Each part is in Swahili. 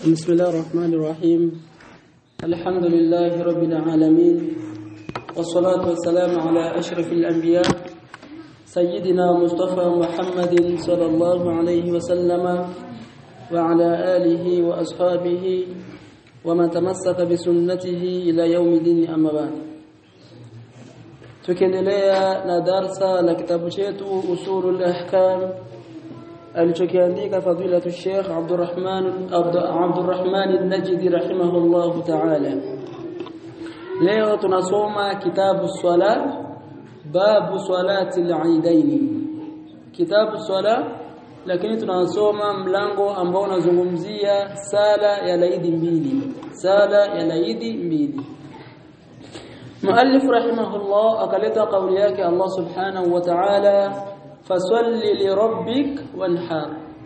بسم الله الرحمن الرحيم. الحمد لله رب العالمين والصلاة والسلام على أشرف الأنبياء سيدنا مصطفى محمد صلى الله عليه وسلم وعلى آله وأصحابه ومن تمسك بسنته إلى يوم الدين أما بعد. tukiendelea na darsa la kitabu chetu Usulul Ahkam alichokiandika fadilatu Sheikh Abdurrahman An-Najdi rahimahullahu ta'ala. Leo tunasoma kitabu swala, babu salati al-Eidain. Kitabu swala, lakini tunasoma mlango ambao unazungumzia sala ya Eid mbili. Sala ya Eid mbili. Muallif rahimahullah akaleta kauli yake Allah subhanahu wa ta'ala, fasalli li rabbik wanhar,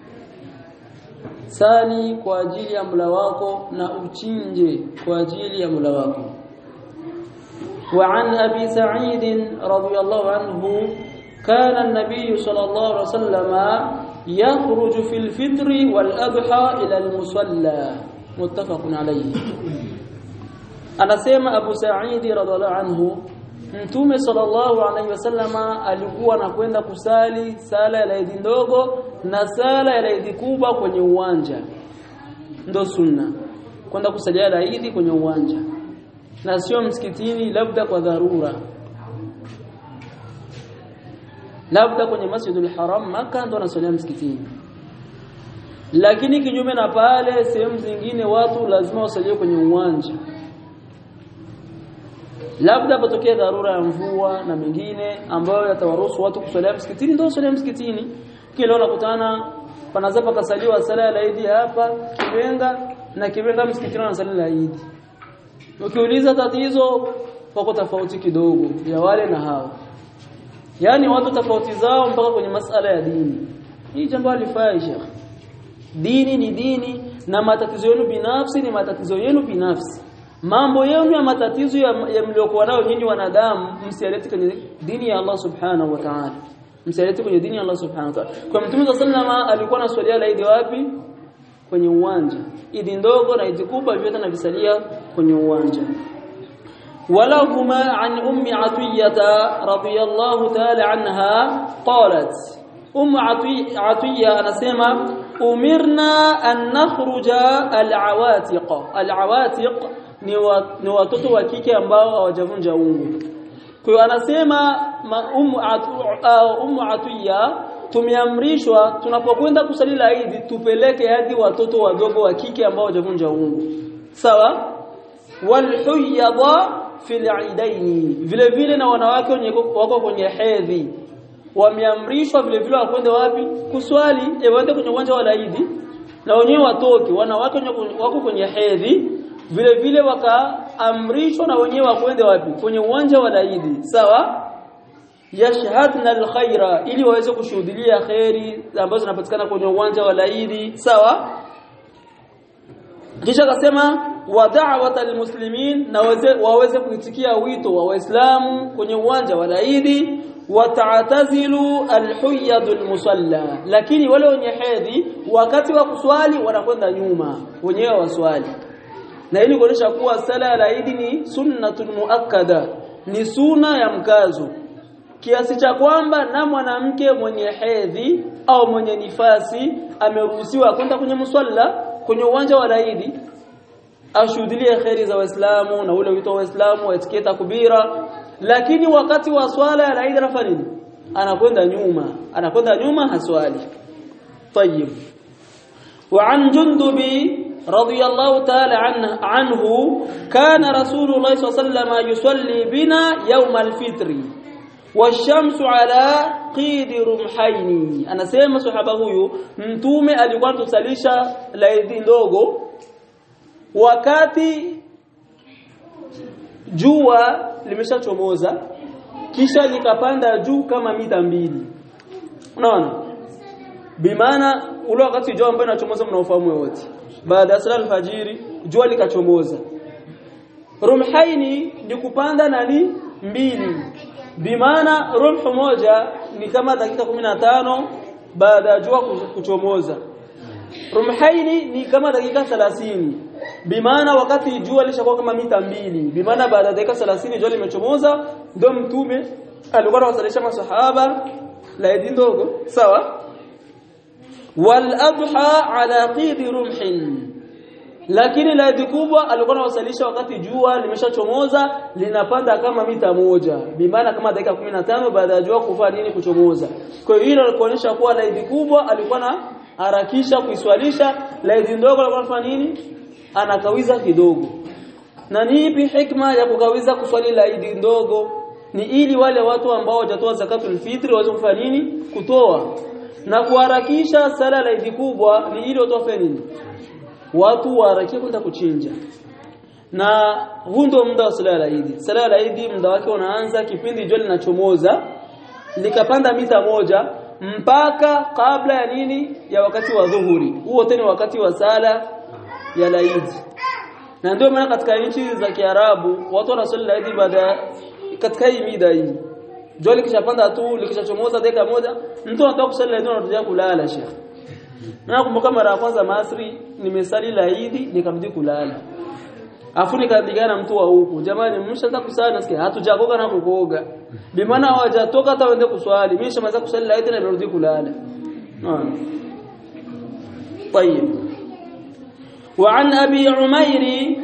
sali kwa ajili ya Mola wako na uchinje kwa ajili ya Mola wako. Wa an Abi Sa'id radhiyallahu anhu kana an-nabiy sallallahu alayhi wasallam yakhruju fil fitri wal adha ila al-musalla, muttafaqun alayhi. Anasema Abu Sa'id radhiallahu anhu, Mtume sallallahu alaihi wasallama alikuwa anakwenda kusali sala ya Eid ndogo na sala ya Eid kubwa kwenye uwanja. Ndo sunna kwenda kusalia Eid kwenye uwanja, na sio msikitini, labda kwa dharura, labda kwenye Masjidul Haram Makkah ndo nasalia msikitini. Lakini kinyume na pale, sehemu zingine watu lazima wasalie kwenye uwanja, labda patokea dharura ya mvua na mengine ambayo yatawaruhusu watu kusalia msikitini, ndio wasalia msikitini. Kile unakutana panazapa kasaliwa sala ya Eid hapa Kibenga msikitini wanasali Eid. Ukiuliza tatizo, wako tofauti kidogo ya wale na hao, yani watu tofauti zao mpaka kwenye masala ya dini. Hii jambo halifai Sheikh. Dini ni dini na matatizo yenu binafsi ni matatizo yenu binafsi. Mambo yenu ya matatizo ya mliokuwa nayo nyinyi wanadamu msialete kwenye dini ya Allah subhanahu wa ta'ala. Msialete kwenye dini ya Allah subhanahu wa ta'ala. Kwa Mtume sallallahu alikuwa anaswalia Eid wapi? Kwenye uwanja. Eid ndogo na Eid kubwa vyote anavisalia kwenye uwanja. Wala huma an ummi Atiyya radhiyallahu ta'ala anha qalat, Atiyya anasema umirna an nakhruja al-awatiq. Al-awatiq ni watoto wa kike ambao hawajavunja ungo. Kwa hiyo anasema Ummu Atiyya, tumeamrishwa tunapokwenda kusali Eid tupeleke hadi watoto wadogo wa kike ambao hawajavunja ungo. Sawa? Wal huyyadha fil Eidain, vile vile na wanawake wako kwenye hedhi wameamrishwa vile vile wakwenda wapi? Kuswali. Waende kwenye uwanja wa Eid na wenyewe watoke. Wanawake wako kwenye hedhi vile vile wakaamrishwa na wenyewe wakwende wapi? Kwenye uwanja wa Eid. Sawa? Yashhadna alkhaira, ili waweze kushuhudia khairi ambazo zinapatikana kwenye uwanja wa Eid. Sawa? Kisha akasema wa da'wat almuslimin, na waweze kuitikia wito wa Waislamu kwenye uwanja wa Eid. Wa ta'tazilu alhuyyad almusalla, lakini wale wenye hedhi wakati wa kuswali wanakwenda nyuma, wenyewe waswali. Na ili kuonesha kuwa sala ya Eid ni sunnatun muakkada, ni sunna ya mkazo, kiasi cha kwamba na mwanamke mwenye hedhi au mwenye nifasi ameruhusiwa kwenda kwenye musalla, kwenye uwanja wa Eid, ashuhudilie khairi za Waislamu na ule wito wa Waislamu waitikie takbira. Lakini wakati wa swala ya Eid rafani anakwenda nyuma haswali. Tayyib. Wa an Jundubi radiyallahu ta'ala anhu kana Rasulullah sallallahu alayhi wasallam yusalli bina yawm al-fitri washamsu ala qidi rumhaini. Anasema sahaba huyu, Mtume alikuwa tusalisha Eid ndogo wakati jua limeshachomoza kisha likapanda juu kama mita 2. Unaona? Bimaana ule wakati jua ambayo inachomoza mnaofahamu wote, baada ya sala alfajiri jua likachomoza. Rumhaini ni kupanda nani? 2. Bimaana rumhu moja ni kama dakika 15 baada ya jua kuchomoza. rumhaini ni kama dakika 30 bimaana wakati jua lishakuwa kama mita 2 bimaana baada ya dakika 30 jua limechomoza ndio mtume alikuwa anawasalisha masahaba la idi ndogo sawa wal adha ala qid rumhin lakini la idi kubwa alikuwa anawasalisha wakati jua limeshachomoza linapanda kama mita 1 bimaana kama dakika 15 baada ya jua kufanya nini kuchomoza kwa hiyo hilo linaonyesha kuwa la idi kubwa alikuwa na harakisha kuiswalisha la idi ndogo alikuwa anafanya nini anakawiza kidogo na ni ipi hikma ya kukawiza kuswali la idi ndogo ni ili wale watu ambao hawajatoa zakatul fitri waweze kufanya nini kutoa na kuharakisha sala la idi kubwa ni ili watu wafanye nini watu waharakie kwenda kuchinja na huu ndio muda wa sala la idi. Sala la idi muda wake unaanza kipindi jua linachomoza likapanda mita 1 mpaka kabla ya nini ya wakati wa dhuhuri. Huo tena wakati wa sala ya la idi. Na ndio maana katika nchi za Kiarabu watu wanasali la idi baada katika hii mida hii. Jua likishapanda tu likishachomoza dakika 1 mtu anataka kusali la idi anarudia kulala sheikh. Na kumbuka mara ya kwanza Masri nimesali la idi nikarudi kulala. Afu nikapigana mtu wa huku. Jamani mmeshaanza kusali nasikia hatujakoga na kukoga. Bimaana hawajatoka hata waende kuswali. Mimi nishaanza kusali la idi na nirudi kulala. طيب وعن ابي عمير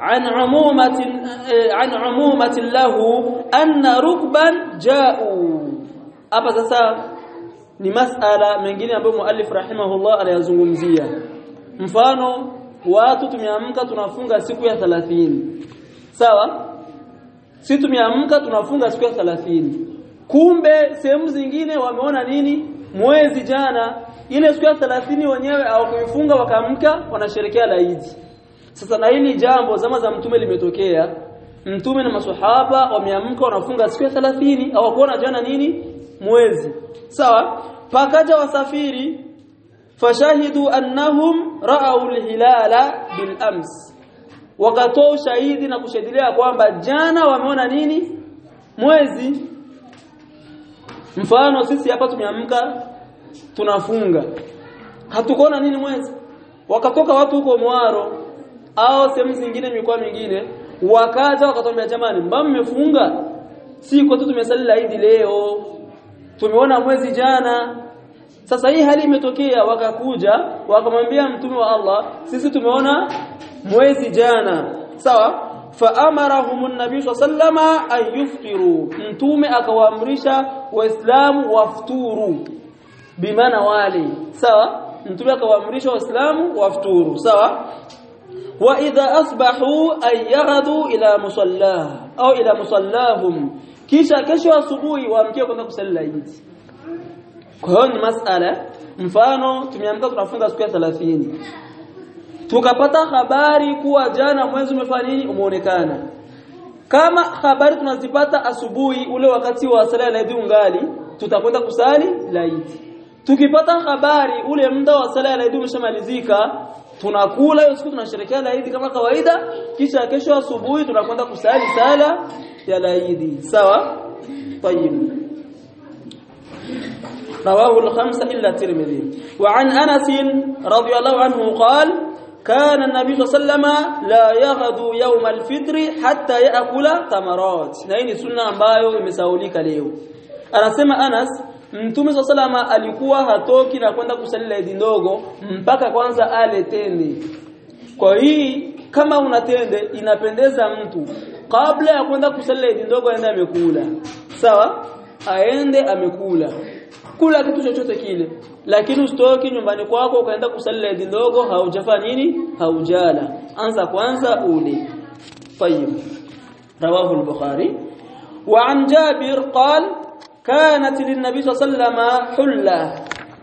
عن عمومه له ان ركبا جاءوا hapa sasa ni masala mengine ambayo muallif rahimahullah anayazungumzia mfano watu tumeamka tunafunga siku ya 30 sawa sisi tumeamka tunafunga siku ya 30 kumbe sehemu zingine wameona nini mwezi jana ile siku ya 30 wenyewe hawakuifunga wakaamka wanasherehekea la Eid sasa na hili jambo zama za mtume limetokea mtume na maswahaba wameamka wanafunga siku ya 30 hawakuona jana nini mwezi sawa pakaja wasafiri fashahidu annahum ra'aw al-hilala bil ams wakatoa ushahidi na kushuhudia kwamba jana wameona nini mwezi mfano sisi hapa tumeamka tunafunga hatukuona nini mwezi wakatoka watu huko Mwaro au sehemu zingine mikoa mingine wakaja wakatuambia jamani mbona mmefunga si kwa tu tumesali la Eid leo tumeona mwezi jana sasa hii hali imetokea wakakuja wakamwambia mtume wa Allah sisi tumeona mwezi jana sawa fa amarahum an-nabiy sallama an yuftiru mtume akawaamrisha waislamu wafturu bimaana wali sawa mtume akawaamrisha waislamu wafturu sawa wa idha asbahu ay yaghdu ila musalla au ila musallahum kisha kesho asubuhi waamkie kwenda kusali Eid kwa hiyo ni masala mfano tumeamka tunafunga siku ya 30 tukapata habari kuwa jana mwezi umefanya nini umeonekana kama habari tunazipata asubuhi ule wakati wa sala ya Eid ungali tutakwenda kusali Eid tukipata habari ule muda wa sala ya Eid umeshamalizika tunakula hiyo siku tunasherehekea Eid kama kawaida kisha kesho asubuhi tunakwenda kusali sala ya Eid sawa طيب رواه الخمسة إلا الترمذي وعن أنس رضي الله عنه قال كان النبي صلى الله عليه وسلم لا يغدو يوم الفطر حتى يأكل تمرات نهي سنة ambayo imesaulika leo anasema Anas Mtume sallallahu alikuwa hatoki na kwenda kusali Eid ndogo mpaka kwanza ale tende kwa hii kama unatende inapendeza mtu kabla ya kwenda kusali Eid ndogo aende amekula sawa aende amekula kula kitu chochote kile lakini usitoki nyumbani kwako ukaenda kusali Eid ndogo haujafanya nini haujala anza kwanza ule طيب رواه البخاري وعن جابر قال كانت للنبي صلى الله عليه وسلم حلة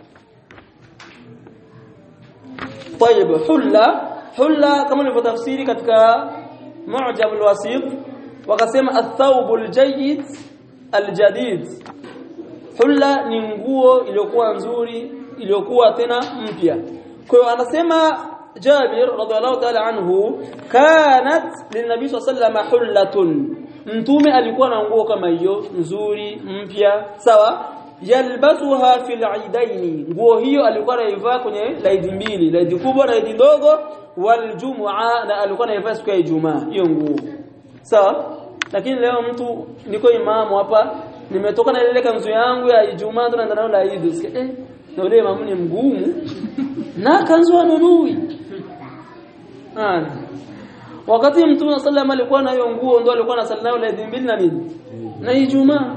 طيب حلة كما في تفسيري katika معجم الوسيط wakasema الثوب الجيد الجديد hulla ni nguo iliyokuwa nzuri iliyokuwa tena mpya kwa hiyo anasema Jabir radhiallahu ta'ala anhu kanat linabii sallallahu hullatun mtume alikuwa na nguo kama hiyo nzuri mpya sawa yalbasuha fil aidaini, nguo hiyo alikuwa anaivaa kwenye laidi mbili, laidi kubwa na laidi ndogo, wal jum'a, na alikuwa anaivaa siku ya Ijumaa hiyo nguo. Sawa? Lakini leo mtu niko imamu hapa, nimetoka na ile kanzu yangu ya Ijumaa tunaenda nayo laidi, na yule imamu ni mgumu na kanzu anunui. Wakati Mtume sallallahu alikuwa na hiyo nguo ndio alikuwa anasali nayo laidi mbili na nini? Na Ijumaa.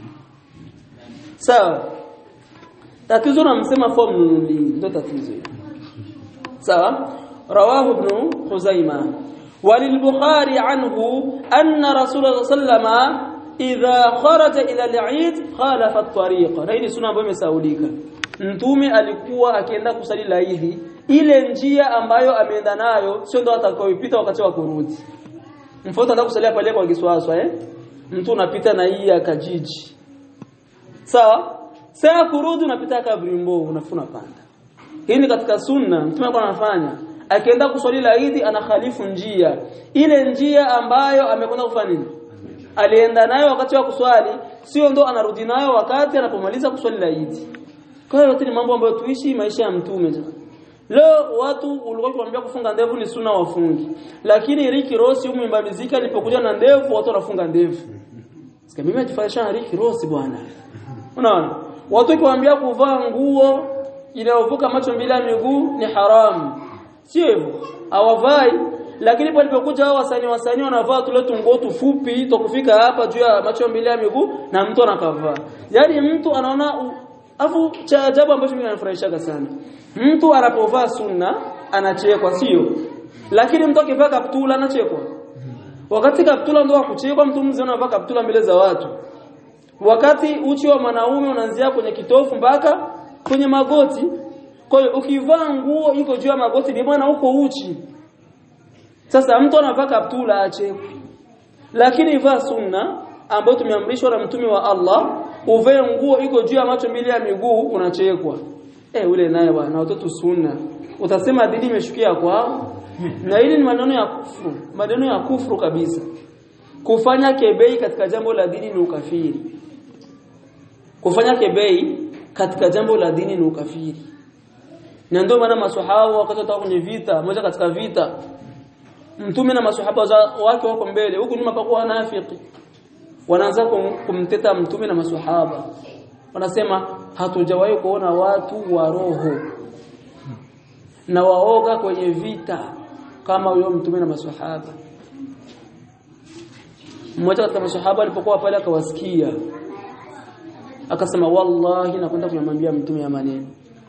Sawa. Tatizo namsema form nunuli ndio tatizo. Sawa? Rawahu Ibn Khuzaimah. وللبخاري عنه أن رسول الله صلى الله عليه وسلم إذا خرج إلى العيد خالف الطريق. هذه سنة ambayo imesaulika. Mtume alikuwa akienda kusali laidi, ile njia ambayo ameenda nayo sio ndo atakayoipita wakati wa kurudi. Mfano anaenda kusalia pale kwa Kiswaswa mtu unapita na hii ya Kajiji. Sawa? Sasa kurudi unapita Kabrimbo, unafuna panda. Hii ni katika sunna Mtume alikuwa anafanya. Akienda kuswali laidi anakhalifu njia. Ile njia ambayo amekwenda kufanya nini? Alienda nayo wakati wa kuswali, sio ndo anarudi nayo wakati anapomaliza kuswali laidi. Kwa hiyo yote ni mambo ambayo tuishi maisha ya Mtume. Leo watu ulikuwa kuambia kufunga ndevu ni sunna wafungi. Lakini Rick Ross huyu mwimba muziki alipokuja na ndevu watu wanafunga ndevu. Sika mimi atafanya Rick Ross bwana. Unaona? Watu kuambia kuvaa nguo inayovuka macho mbili ya miguu ni haramu. Sio hivyo. Hawavai, lakini palipokuja hao wasanii wanavaa tule tungo tufupi tukufika hapa juu ya macho mbili ya miguu na mtu anakavaa. Yaani mtu anaona afu cha ajabu ambacho mimi nanifurahisha sana. Mtu anapovaa sunna anachekwa, sio? Lakini mtu akivaa kaptula anachekwa. Wakati kaptula ndio akuchekwa, mtu mzee anavaa kaptula mbele za watu. Wakati uchi wa mwanaume unaanzia kwenye kitofu mpaka kwenye magoti. Kwa hiyo ukivaa nguo iko juu ya magoti ni bwana uko uchi. Sasa mtu anavaa kaptula achekwe. Lakini ivaa sunna ambayo tumeamrishwa na mtume wa Allah, uvae nguo iko juu ya macho mbili ya miguu unachekwa. Ule naye bwana watoto sunna. Utasema dini imeshukia kwao. Na hili ni maneno ya kufuru, maneno ya kufuru kabisa. Kufanya kebei katika jambo la dini ni ukafiri. Kufanya kebei katika jambo la dini ni ukafiri. Na ndio maana maswahaba wakati watakuwa kwenye vita, moja katika vita, mtume na maswahaba wake wako mbele, huku nyuma pakuwa wanafiki. Wanaanza kumteta mtume na maswahaba. Wanasema hatujawahi kuona watu wa roho na waoga kwenye vita kama huyo mtume na maswahaba. Mmoja katika maswahaba alipokuwa pale akawasikia, akasema wallahi nakwenda kumwambia mtume ya maneno.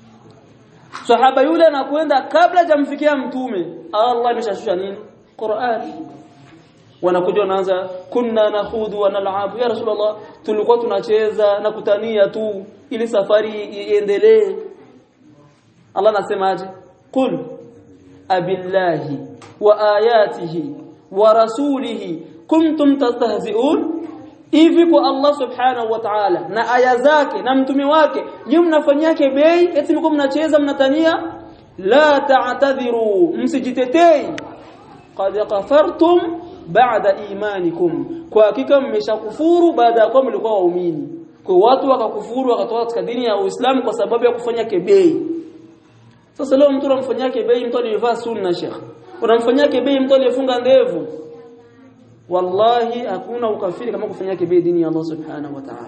Sahaba yule anakwenda kabla hajamfikia mtume, Allah ameshashusha nini? Qur'an. Wanakuja wanaanza kunna nakhudu wa nal'abu, ya Rasulullah tulikuwa tunacheza na kutania tu ili safari iendelee. Allah anasemaje? Qul abillahi wa ayatihi wa rasulihi kuntum tastahzi'un. Hivi kwa Allah subhanahu wa ta'ala na aya zake na mtume wake nyinyi mnafanyia kebei, eti mko mnacheza mnatania? La ta'tadhiru, msijitetei. Qad kafartum ba'da imanikum, kwa hakika mmeshakufuru baada ya kuwa mlikuwa waumini. Kwa watu wakakufuru wakatoka katika dini ya Uislamu kwa sababu ya kufanya kebei. Sasa leo mtu anamfanyia kebei mtu aliyevaa sunna, Sheikh, unamfanyia kebei mtu aliyefunga ndevu. Wallahi hakuna ukafiri kama kufanyia kebei dini ya Allah subhanahu wa ta'ala.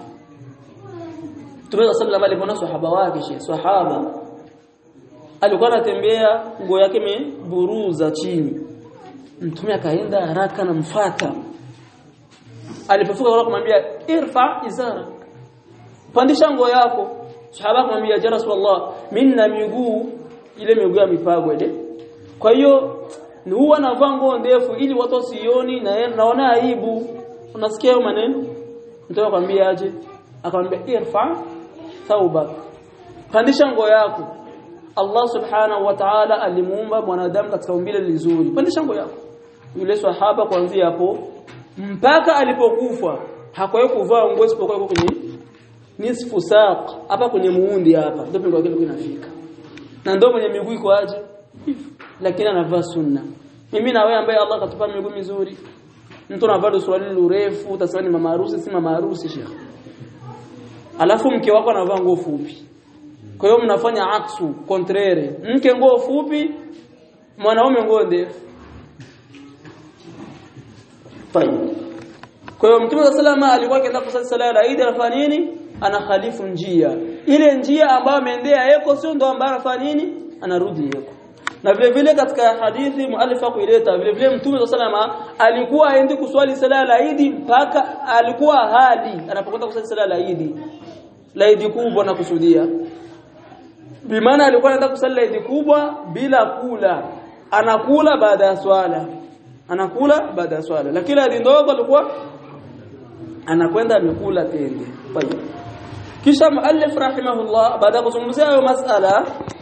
Mtume sallallahu alayhi wasallam sahaba wake, Sheikh, sahaba alikuwa anatembea nguo yake imeburuza chini. Mtume akaenda haraka na mfuata. Alipofika kwa kumwambia irfa izara, pandisha nguo yako. Sahaba akamwambia ya Rasulullah, mimi na miguu ile miguu ya mipago ile. Kwa hiyo ni huwa anavaa nguo ndefu ili watu wasioni na naona aibu. Unasikia hayo maneno? Mtume akamwambia aje? Akamwambia irfa thawbak, pandisha nguo yako. Allah subhanahu wa ta'ala alimuumba mwanadamu katika umbile lizuri. Pandisha nguo yako. Yule sahaba kuanzia hapo mpaka alipokufa hakuwahi kuvaa nguo isipokuwa kwenye nisfu saq, hapa kwenye muundi hapa ndio pingo yake inafika. Na ndio mwenye miguu iko aje? Lakini anavaa sunna. Mimi na wewe ambaye Allah katupa miguu mizuri, mtu anavaa suruali urefu utasema ni mama harusi, si mama harusi, Sheikh. alafu mke wako anavaa nguo fupi. Kwa hiyo mnafanya aksu contraire, mke nguo fupi, mwanaume nguo ndefu. Fine. Kwa hiyo Mtume sallallahu alikuwa akienda kusali sala ya Eid anafanya nini? Anakhalifu njia. Ile njia ambayo ameendea yeko sio ndo ambayo anafanya nini? Anarudi yeko. Na vile vile katika hadithi muallifa kuileta vile vile Mtume sallallahu alikuwa aende kuswali sala ya Eid mpaka alikuwa hali anapokwenda kusali sala ya Eid kubwa na kusudia. Bimaana alikuwa anaenda kusali Eid kubwa bila kula. Anakula baada ya swala. Lakini Eid ndogo alikuwa anakwenda amekula tende. Kisha muallif rahimahullah baada ya kuzungumzia hayo masala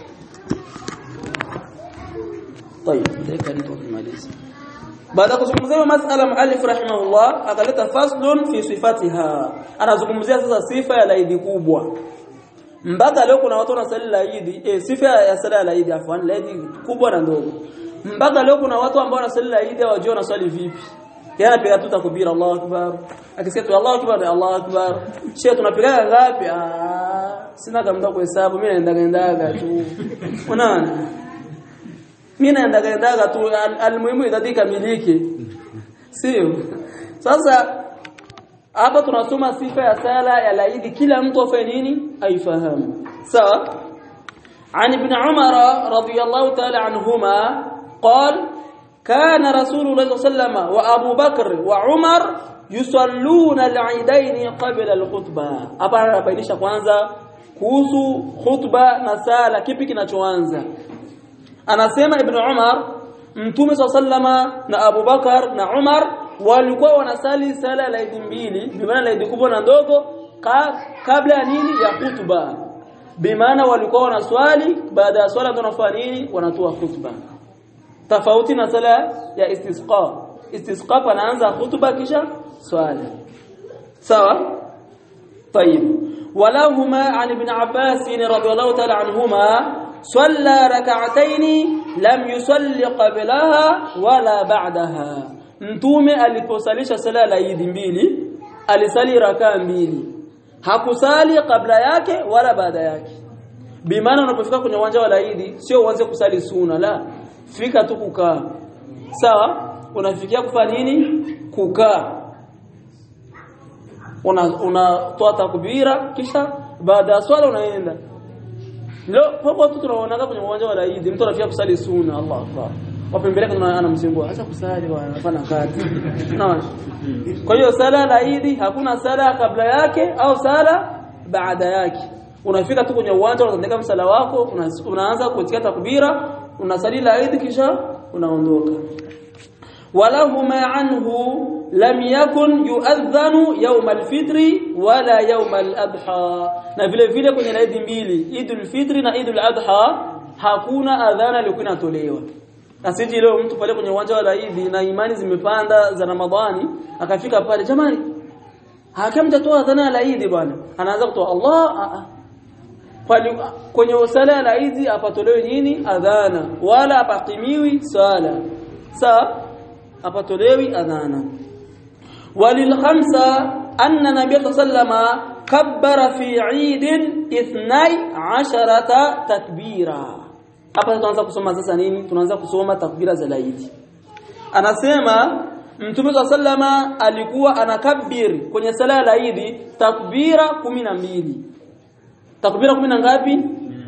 baada ya kuzungumzia masala muallif rahimahullah akaleta faslun fi sifatiha. Anazungumzia sasa sifa ya Eid kubwa. Mpaka leo kuna watu wanasali Eid, sifa ya sala ya Eid afwan, Eid kubwa na ndogo. Mpaka leo kuna watu ambao wanasali Eid hawajui wanasali vipi. Yana piga tu takbir Allahu akbar. Akisema tu Allahu akbar, Allahu akbar. Sheikh tunapiga ngapi? Sina kama kuhesabu, mimi naendaga tu. Unaona? Mimi naendaga tu, almuhimu idadika miliki. Sio? Sasa hapa tunasoma sifa ya sala ya Eid, kila mtu afanye nini? Aifahamu. Sawa? عن ابن عمر رضي الله تعالى عنهما قال كان رسول الله صلى الله عليه وسلم وأبو بكر وعمر يصلون العيدين قبل الخطبة. Hapa anabainisha kwanza kuhusu khutba na sala kipi kinachoanza. Anasema Ibn Umar, Mtume sallama na Abu Bakar na Umar walikuwa wanasali sala ya Eid mbili, bimaana Eid kubwa na ndogo kabla ya nini? Ya khutba. Bimaana walikuwa wanaswali, baada ya swala wanafanya nini? Wanatoa khutba. Tofauti na sala ya istisqa. Istisqa panaanza khutba kisha swala. Sawa? طيب. ولهما عن ابن عباس رضي الله تعالى عنهما صلى ركعتين لم يصلي قبلها ولا بعدها. Mtume aliposalisha sala ya Eid mbili, alisali rakaa mbili. Hakusali kabla yake wala baada yake. Bimaana unapofika kwenye uwanja wa Eid sio uanze kusali sunna, la. Fika tu kukaa. Sawa? Unafikia kufanya nini? Kukaa. Unatoa takbira kisha baada ya swala unaenda. Leo hapo tu tunaona kwenye uwanja wa Eid mtu anafikia kusali sunna, Allah akbar. Wapembeleka tunaana mzingua, acha kusali bwana, anafanya kazi. Unaona? Kwa hiyo sala la Eid hakuna sala kabla yake au sala baada yake. Unafika tu kwenye uwanja unatendeka msala wako, unaanza kutia takbira, unasali la Eid kisha unaondoka. ولهما عنه لم يكن يؤذن يوم الفطر ولا يوم الأضحى. na vile vile kwenye Eid mbili, Eidul Fitr na Eidul Adha, hakuna adhana ilikuwa inatolewa. Asije leo mtu pale kwenye uwanja wa Eid na imani zimepanda za Ramadhani, akafika pale, jamani hakamtatoa adhana la Eid bwana, anaanza kutoa Allah pale kwenye sala ya Eid apatolewe nini? Adhana, wala apatimiwi sala. Sawa? apatolewi adhana. Walil khamsa anna nabiy sallama kabbara fi Eid 12 takbira. Hapa tunaanza kusoma sasa nini? Tunaanza kusoma takbira za Eid. Anasema Mtume sallama alikuwa anakabir kwenye sala ya Eid takbira 12. Takbira 10 ngapi?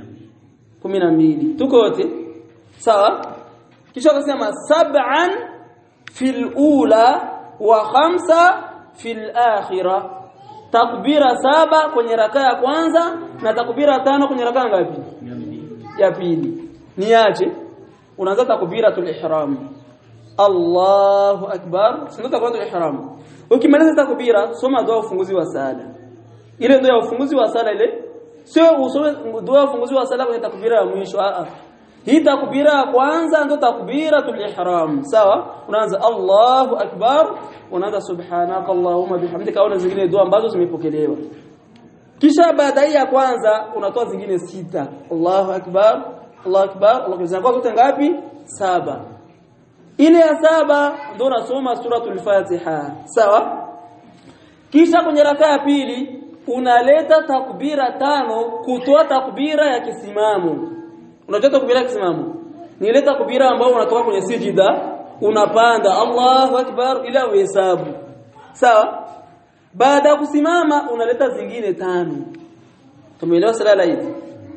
12. Tuko wote? Sawa? Kisha akasema 7 fil ula wa 5 fil akhirah. Takbira 7 kwenye raka ya kwanza na takbira 5 kwenye raka ngapi? Ya pili. Niache unaanza takbiratul ihram. Allahu akbar. Sio takbiratul ihram. Ukimaliza takbira soma dua ufunguzi wa sala. Ile ndio ya ufunguzi wa sala ile. Sio usome dua ufunguzi wa sala kwenye takbira ya mwisho. Hii takbira ya kwanza ndio takbiratul ihram. Sawa? Unaanza Allahu akbar, unaanza subhanaka Allahumma bihamdika, au zingine dua ambazo zimepokelewa. Kisha baada ya kwanza unatoa zingine 6. Allahu akbar, Allahu akbar, Allahu akbar. Zinakuwa zote ngapi? 7. Ile ya 7 ndio unasoma suratul Fatiha. Sawa? Kisha kwenye raka ya pili unaleta takbira 5 kutoa takbira ya kisimamo. Unatoa takbira ya kisimamo. Ni ile takbira ambayo unatoka kwenye sijida, unapanda Allahu Akbar ila uhesabu. Sawa? Baada ya kusimama unaleta zingine 5. Tumeelewa sala hizi?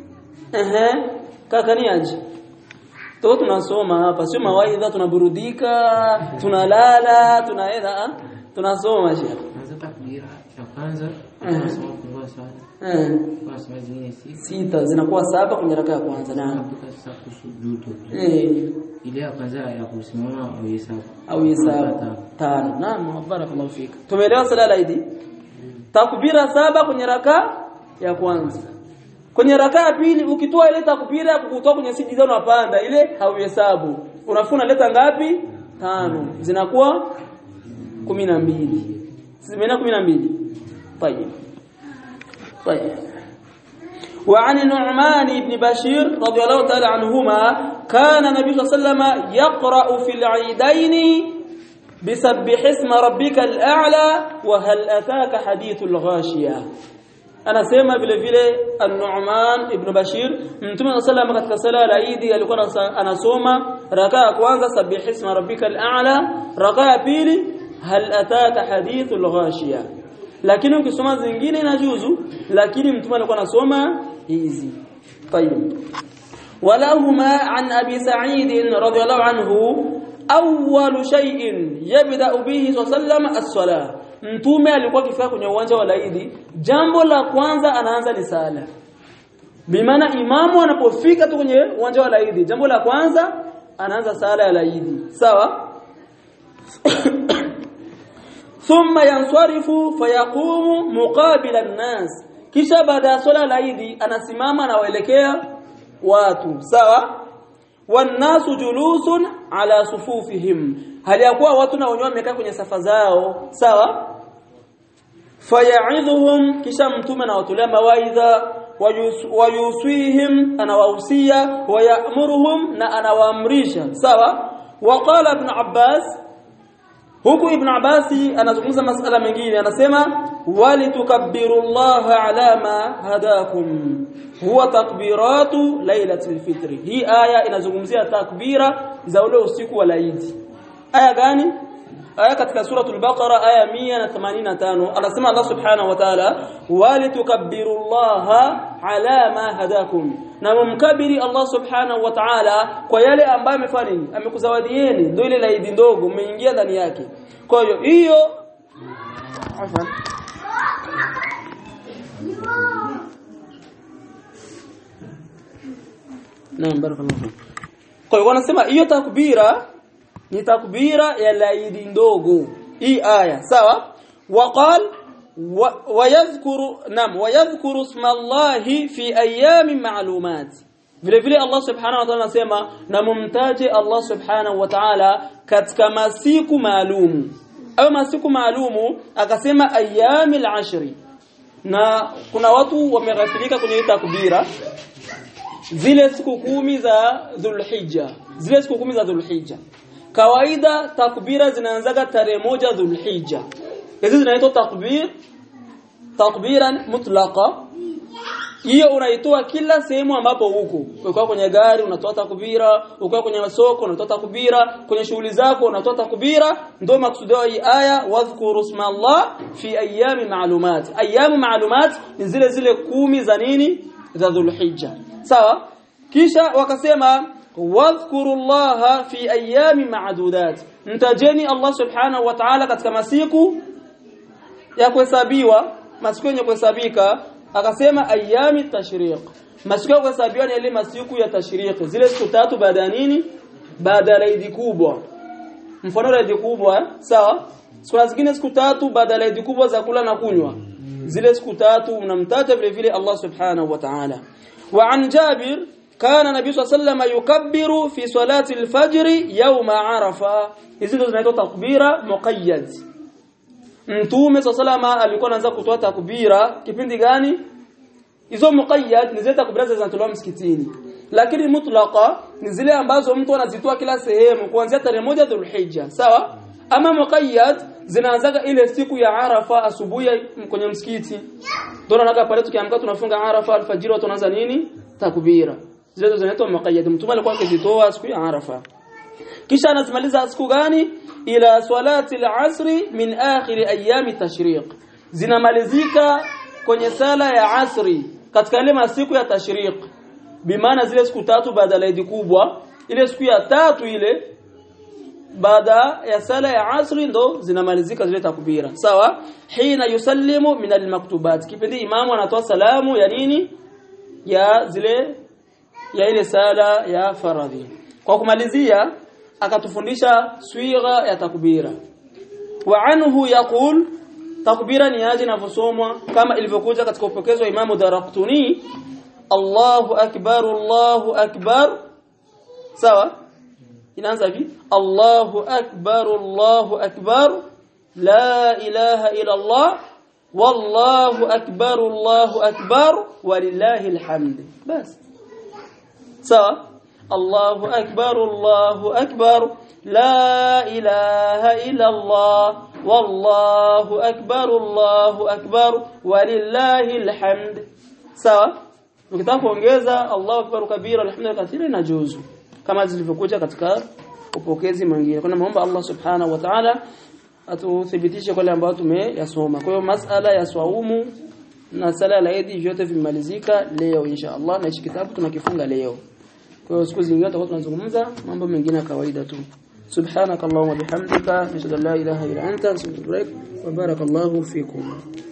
Kaka ni aje? Tunasoma hapa, sio mawaidha tunaburudika, tunalala, tunaenda, tunasoma sheikh. Kwanza takbira ya kwanza tunasoma kwa swala. Kwa swala zingine 6 zinakuwa 7 kwenye raka ya kwanza na sasa kusujudu. Ile ya kwanza ya kusimama au hesabu 5. Naam, barakallahu fika. Tumeelewa sala hizi? Takbira 7 kwenye raka ya kwanza. Kwenye raka ya pili ukitoa ile takbira kutoka kwenye sijida unapanda ile hauhesabu. Unafuna leta ngapi? 5. Zinakuwa 12. Zimena 12. طيب. وعن النعمان بن بشير رضي الله تعالى عنهما كان النبي صلى الله عليه وسلم يقرأ في العيدين بسبح اسم ربك الأعلى وهل أتاك حديث الغاشية. Anasema vile vile An-Nu'man ibn Bashir Mtume sallallahu katika sala ya Eid alikuwa anasoma raka ya kwanza sabbih isma rabbikal a'la, raka ya pili hal ataka hadithul ghashiya. Lakini ukisoma zingine inajuzu, lakini Mtume alikuwa anasoma hizi. Tayeb. Walahuma an Abi Sa'id radhiyallahu anhu awwal shay'in yabda'u bihi sallallahu as-salah. Mtume alikuwa akifika kwenye uwanja wa Eid, jambo la kwanza anaanza ni sala. Bimaana imamu anapofika tu kwenye uwanja wa Eid, jambo la kwanza anaanza sala ya Eid. Sawa? Thumma yansarifu fayaqumu muqabila an-nas. Kisha baada ya sala ya Eid anasimama na waelekea watu. Sawa? Wan-nasu julusun ala sufufihim. Hali ya kuwa watu na wenyewe wamekaa kwenye safa zao. Sawa? Faya'idhuhum, kisha mtume na watolea mawaidha, wayuswihim, anawahusia, wayamuruhum, na anawaamrisha. Sawa? Waqala Ibn Abbas, huku Ibn Abbas anazungumza masala mengine, anasema walitukabbirullaha ala ma hadakum huwa takbiratu lailatul fitri. Hii aya inazungumzia takbira za ule usiku wa Eid. Aya gani? Aya katika suratul Baqara aya 185. Anasema Allah subhanahu wa ta'ala walitukabbirullaha ala ma hadakum, na mumkabiri Allah subhanahu wa ta'ala kwa yale ambayo amefanya nini, amekuzawadieni, ndio ile Eid ndogo umeingia ndani yake. Kwa hiyo afan naam, barakallahu. Kwa hiyo wanasema hiyo takbira ni takbira ya Eid ndogo. Hii aya sawa. Waqal wayadhkuru isma Allahi fi ayamin ma'lumat. Vile vile Allah subhanahu wa ta'ala anasema na mumtaje Allah subhanahu wa ta'ala katika masiku maalumu. Au masiku maalumu akasema ayamil ashri. Na kuna watu wameghafilika kwenye takbira zile siku 10 za Dhulhijja. Zile siku 10 za Dhulhijja kawaida takbira zinaanzaga tarehe 1 Dhulhijja. Hizi zinaitwa takbiran mutlaqa. Hiyo unaitoa kila sehemu ambapo huko. Ukiwa kwenye gari unatoa takbira, ukiwa kwenye soko unatoa takbira, kwenye shughuli zako unatoa takbira. Ndio maksudi ya hii aya wadhkuru isma Allah fi ayami ma'lumat. Ayamu ma'lumat ni zile 10 za nini? Za Dhulhijja. Sawa? Kisha wakasema wadhkurullaha fi ayami ma'dudat. Mtajeni Allah subhanahu wa ta'ala katika masiku ya kuhesabiwa, masiku yenye kuhesabika. Akasema ayami tashriq. Masiku ya kuhesabiwa ni ile masiku ya tashriq, zile siku 3 baada nini? Baada ya Eid kubwa. Mfano Eid kubwa, sawa? Siku zingine siku 3 baada ya Eid kubwa za kula na kunywa. Zile siku 3 mnamtaja vile vile Allah subhanahu wa ta'ala. Wa an Jabir kana Nabii sallallahu alayhi yukabbiru fi salati al-fajr yawm Arafa. Hizi ndo zinaitwa takbira muqayyad. Mtume sallallahu alikuwa anaanza kutoa takbira kipindi gani? Hizo muqayyad ni zile takbira zinatolewa msikitini. Lakini mutlaqa ni zile ambazo mtu anazitoa kila sehemu kuanzia tarehe 1 Dhulhijja. Sawa? Ama muqayyad zinaanza ile siku ya Arafa asubuhi kwenye msikiti. Ndio naga pale tukiamka tunafunga Arafa alfajiri watu wanaanza nini? Takbira. Zile zinaitwa muqayyad. Mtume alikuwa akizitoa siku ya Arafa. Kisha anazimaliza siku gani? Ila salati al-asri min akhir ayami tashriq. Zinamalizika kwenye sala ya asri katika ile masiku ya tashriq. Bimaana zile siku tatu baada ya Eid kubwa, ile siku ya tatu ile baada ya sala ya asri ndo zinamalizika zile takbira. Sawa? Hina yusallimu min al-maktubat. Kipindi imamu anatoa salamu ya nini? Ya zile ya ile sala ya faradhi. Kwa kumalizia akatufundisha swigha ya takbira. Wa anhu yaqul takbira ni aje inavyosomwa kama ilivyokuja katika upokezo wa Imam Daraqutni, Allahu akbar Allahu akbar. Sawa? Inaanza hivi, Allahu akbar la ilaha illa Allah wallahu akbar walillahil hamd. Bas. Sawa? Allahu akbar la ilaha illa Allah wallahu akbar walillahil hamd. Sawa? Ukitaka kuongeza Allahu akbar kabira alhamdulillah kathira inajuzu kama zilivyokuja katika upokezi mwingine. Kuna muomba Allah subhanahu wa ta'ala atuthibitishe kwa ambao tumeyasoma. Kwa hiyo masala ya swaumu na sala la Eid vyote vimalizika leo inshallah, na hichi kitabu tunakifunga leo. Kwa hiyo siku zingine tutakuwa tunazungumza mambo mengine ya kawaida tu. Subhanakallahumma bihamdika nashhadu an la ilaha illa anta astaghfiruka wa barakallahu fikum.